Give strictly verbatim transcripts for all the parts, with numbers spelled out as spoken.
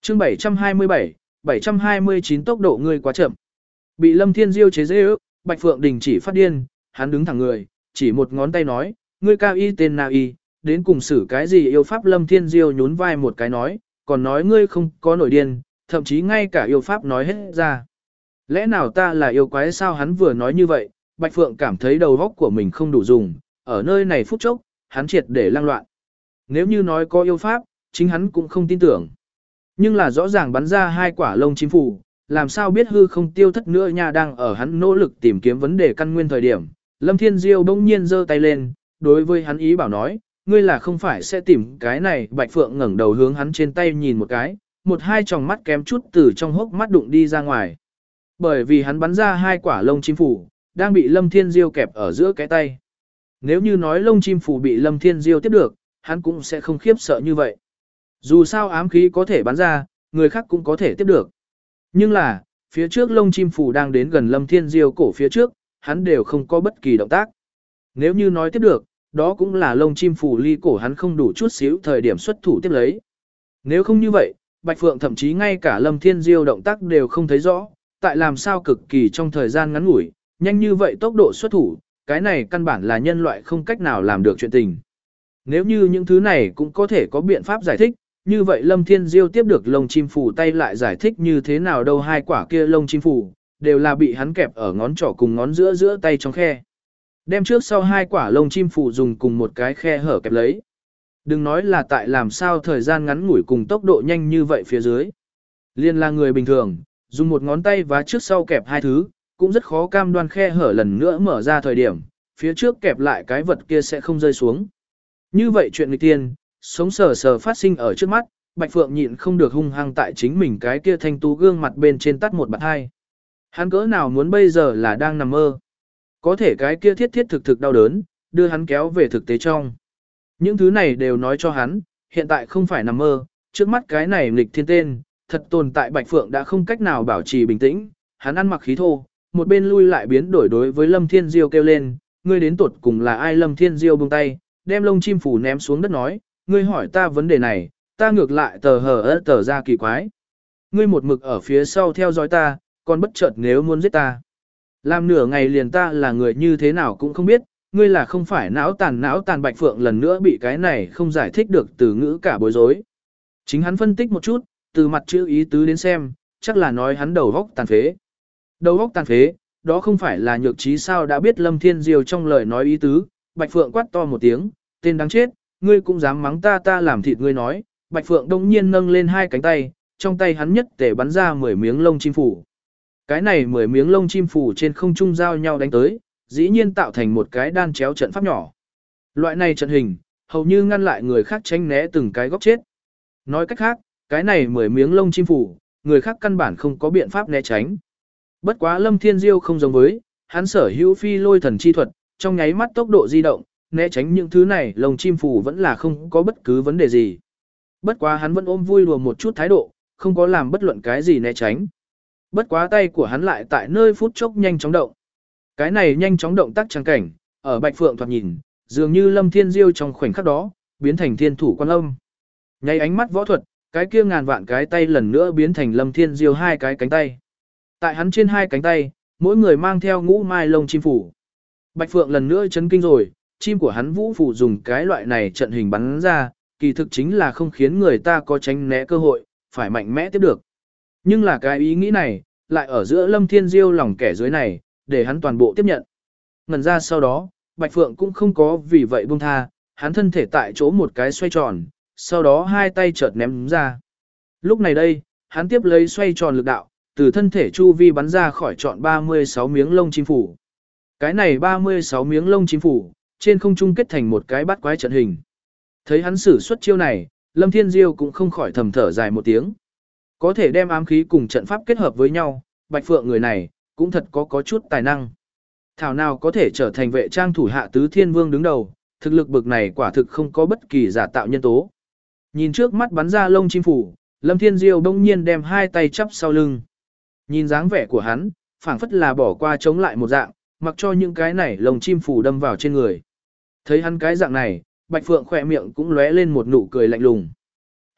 chương bảy trăm hai mươi bảy, bảy trăm hai mươi chín tốc độ ngươi quá chậm. Bị Lâm Thiên Diêu chế giễu, Bạch Phượng đình chỉ phát điên, hắn đứng thẳng người, chỉ một ngón tay nói, ngươi cao y tên nào y, đến cùng xử cái gì yêu pháp. Lâm Thiên Diêu nhún vai một cái nói, còn nói ngươi không có nổi điên, thậm chí ngay cả yêu pháp nói hết ra. Lẽ nào ta là yêu quái sao? Hắn vừa nói như vậy, Bạch Phượng cảm thấy đầu óc của mình không đủ dùng, ở nơi này phút chốc, hắn triệt để lang loạn. Nếu như nói có yêu pháp, chính hắn cũng không tin tưởng. Nhưng là rõ ràng bắn ra hai quả lông chim phù, làm sao biết hư không tiêu thất nữa nha. Đang ở hắn nỗ lực tìm kiếm vấn đề căn nguyên thời điểm, Lâm Thiên Diêu bỗng nhiên giơ tay lên, đối với hắn ý bảo nói, ngươi là không phải sẽ tìm cái này. Bạch Phượng ngẩng đầu hướng hắn trên tay nhìn một cái, một hai tròng mắt kém chút từ trong hốc mắt đụng đi ra ngoài. Bởi vì hắn bắn ra hai quả lông chim phù, đang bị Lâm Thiên Diêu kẹp ở giữa cái tay. Nếu như nói lông chim phù bị Lâm Thiên Diêu tiếp được, hắn cũng sẽ không khiếp sợ như vậy. Dù sao ám khí có thể bắn ra, người khác cũng có thể tiếp được. Nhưng là, phía trước lông chim phù đang đến gần Lâm Thiên Diêu cổ phía trước, hắn đều không có bất kỳ động tác. Nếu như nói tiếp được, đó cũng là lông chim phù ly cổ hắn không đủ chút xíu thời điểm xuất thủ tiếp lấy. Nếu không như vậy, Bạch Phượng thậm chí ngay cả Lâm Thiên Diêu động tác đều không thấy rõ, tại làm sao cực kỳ trong thời gian ngắn ngủi, nhanh như vậy tốc độ xuất thủ, cái này căn bản là nhân loại không cách nào làm được chuyện tình. Nếu như những thứ này cũng có thể có biện pháp giải thích, như vậy Lâm Thiên Diêu tiếp được lông chim phù tay lại giải thích như thế nào đâu. Hai quả kia lông chim phù đều là bị hắn kẹp ở ngón trỏ cùng ngón giữa giữa tay trong khe. Đem trước sau hai quả lông chim phù dùng cùng một cái khe hở kẹp lấy. Đừng nói là tại làm sao thời gian ngắn ngủi cùng tốc độ nhanh như vậy phía dưới. Liên là người bình thường, dùng một ngón tay và trước sau kẹp hai thứ, cũng rất khó cam đoan khe hở lần nữa mở ra thời điểm, phía trước kẹp lại cái vật kia sẽ không rơi xuống. Như vậy chuyện nghịch tiên, sống sờ sờ phát sinh ở trước mắt, Bạch Phượng nhịn không được hung hăng tại chính mình cái kia thanh tú gương mặt bên trên tắt một bạt hai. Hắn cỡ nào muốn bây giờ là đang nằm mơ. Có thể cái kia thiết thiết thực thực đau đớn, đưa hắn kéo về thực tế trong. Những thứ này đều nói cho hắn, hiện tại không phải nằm mơ, trước mắt cái này nghịch thiên tên, thật tồn tại. Bạch Phượng đã không cách nào bảo trì bình tĩnh, hắn ăn mặc khí thô, một bên lui lại biến đổi đối với Lâm Thiên Diêu kêu lên, ngươi đến tuột cùng là ai? Lâm Thiên Diêu buông tay, đem lông chim phù ném xuống đất nói, ngươi hỏi ta vấn đề này, ta ngược lại tờ hờ ớt tờ ra kỳ quái. Ngươi một mực ở phía sau theo dõi ta, còn bất chợt nếu muốn giết ta. Làm nửa ngày liền ta là người như thế nào cũng không biết, ngươi là không phải não tàn não tàn. Bạch Phượng lần nữa bị cái này không giải thích được từ ngữ cả bối rối. Chính hắn phân tích một chút, từ mặt chữ ý tứ đến xem, chắc là nói hắn đầu góc tàn phế. Đầu góc tàn phế, đó không phải là nhược trí sao? Đã biết Lâm Thiên Diêu trong lời nói ý tứ, Bạch Phượng quát to một tiếng, tên đáng chết, ngươi cũng dám mắng ta ta làm thịt ngươi nói. Bạch Phượng đông nhiên nâng lên hai cánh tay, trong tay hắn nhất tể bắn ra mười miếng lông chim phủ. Cái này mười miếng lông chim phủ trên không trung giao nhau đánh tới, dĩ nhiên tạo thành một cái đan chéo trận pháp nhỏ. Loại này trận hình, hầu như ngăn lại người khác tránh né từng cái góc chết. Nói cách khác, cái này mười miếng lông chim phủ, người khác căn bản không có biện pháp né tránh. Bất quá Lâm Thiên Diêu không giống với, hắn sở hữu phi lôi thần chi thuật, trong nháy mắt tốc độ di động, né tránh những thứ này lông chim phủ vẫn là không có bất cứ vấn đề gì. Bất quá hắn vẫn ôm vui đùa một chút thái độ, không có làm bất luận cái gì né tránh. Bất quá tay của hắn lại tại nơi phút chốc nhanh chóng động. Cái này nhanh chóng động tác trang cảnh, ở Bạch Phượng thoạt nhìn, dường như Lâm Thiên Diêu trong khoảnh khắc đó, biến thành thiên thủ quan âm. Nháy ánh mắt võ thuật, cái kia ngàn vạn cái tay lần nữa biến thành Lâm Thiên Diêu hai cái cánh tay. Tại hắn trên hai cánh tay, mỗi người mang theo ngũ mai lông chim phủ. Bạch Phượng lần nữa chấn kinh rồi, chim của hắn vũ phủ dùng cái loại này trận hình bắn ra, kỳ thực chính là không khiến người ta có tránh né cơ hội, phải mạnh mẽ tiếp được. Nhưng là cái ý nghĩ này, lại ở giữa Lâm Thiên Diêu lòng kẻ dưới này, để hắn toàn bộ tiếp nhận. Ngần ra sau đó, Bạch Phượng cũng không có vì vậy buông tha, hắn thân thể tại chỗ một cái xoay tròn, sau đó hai tay chợt ném ra. Lúc này đây, hắn tiếp lấy xoay tròn lực đạo, từ thân thể chu vi bắn ra khỏi trọn ba mươi sáu miếng lông chim phủ. Cái này ba mươi sáu miếng lông chim phủ, trên không trung kết thành một cái bát quái trận hình. Thấy hắn sử xuất chiêu này, Lâm Thiên Diêu cũng không khỏi thầm thở dài một tiếng. Có thể đem ám khí cùng trận pháp kết hợp với nhau, Bạch Phượng người này, cũng thật có có chút tài năng. Thảo nào có thể trở thành vệ trang thủ hạ tứ thiên vương đứng đầu, thực lực bực này quả thực không có bất kỳ giả tạo nhân tố. Nhìn trước mắt bắn ra lông chim phủ, Lâm Thiên Diêu bỗng nhiên đem hai tay chắp sau lưng. Nhìn dáng vẻ của hắn, phảng phất là bỏ qua chống lại một dạng, mặc cho những cái này lông chim phủ đâm vào trên người. Thấy hắn cái dạng này, Bạch Phượng khỏe miệng cũng lóe lên một nụ cười lạnh lùng.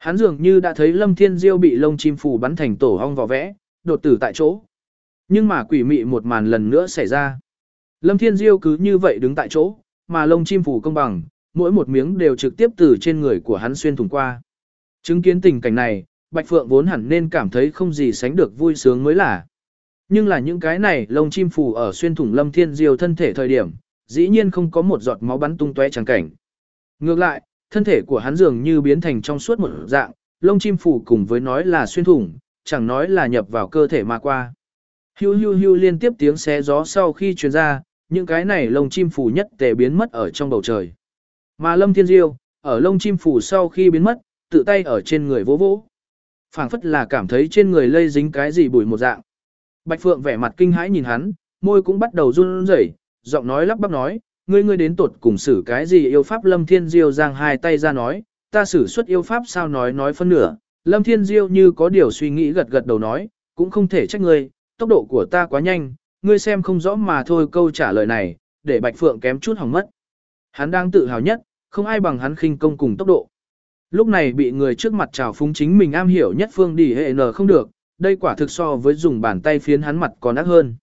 Hắn dường như đã thấy Lâm Thiên Diêu bị lông chim phù bắn thành tổ ong vỏ vẽ, đột tử tại chỗ. Nhưng mà quỷ mị một màn lần nữa xảy ra. Lâm Thiên Diêu cứ như vậy đứng tại chỗ, mà lông chim phù công bằng, mỗi một miếng đều trực tiếp từ trên người của hắn xuyên thủng qua. Chứng kiến tình cảnh này, Bạch Phượng vốn hẳn nên cảm thấy không gì sánh được vui sướng mới là. Nhưng là những cái này lông chim phù ở xuyên thủng Lâm Thiên Diêu thân thể thời điểm, dĩ nhiên không có một giọt máu bắn tung tóe chẳng cảnh. Ngược lại, thân thể của hắn dường như biến thành trong suốt một dạng, lông chim phù cùng với nói là xuyên thủng, chẳng nói là nhập vào cơ thể mà qua. Hưu hưu hưu liên tiếp tiếng xé gió sau khi truyền ra, những cái này lông chim phù nhất tề biến mất ở trong bầu trời. Mà Lâm Thiên Diêu, ở lông chim phù sau khi biến mất, tự tay ở trên người vỗ vỗ. Phảng phất là cảm thấy trên người lây dính cái gì bụi một dạng. Bạch Phượng vẻ mặt kinh hãi nhìn hắn, môi cũng bắt đầu run rẩy, giọng nói lắp bắp nói, ngươi ngươi đến tột cùng xử cái gì yêu pháp. Lâm Thiên Diêu giang hai tay ra nói, ta xử xuất yêu pháp sao. Nói nói phân nửa, Lâm Thiên Diêu như có điều suy nghĩ gật gật đầu nói, cũng không thể trách ngươi, tốc độ của ta quá nhanh, ngươi xem không rõ mà thôi. Câu trả lời này, để Bạch Phượng kém chút hỏng mất. Hắn đang tự hào nhất, không ai bằng hắn khinh công cùng tốc độ. Lúc này bị người trước mặt trào phúng chính mình am hiểu nhất phương đi hệ n không được, đây quả thực so với dùng bàn tay phiến hắn mặt còn ác hơn.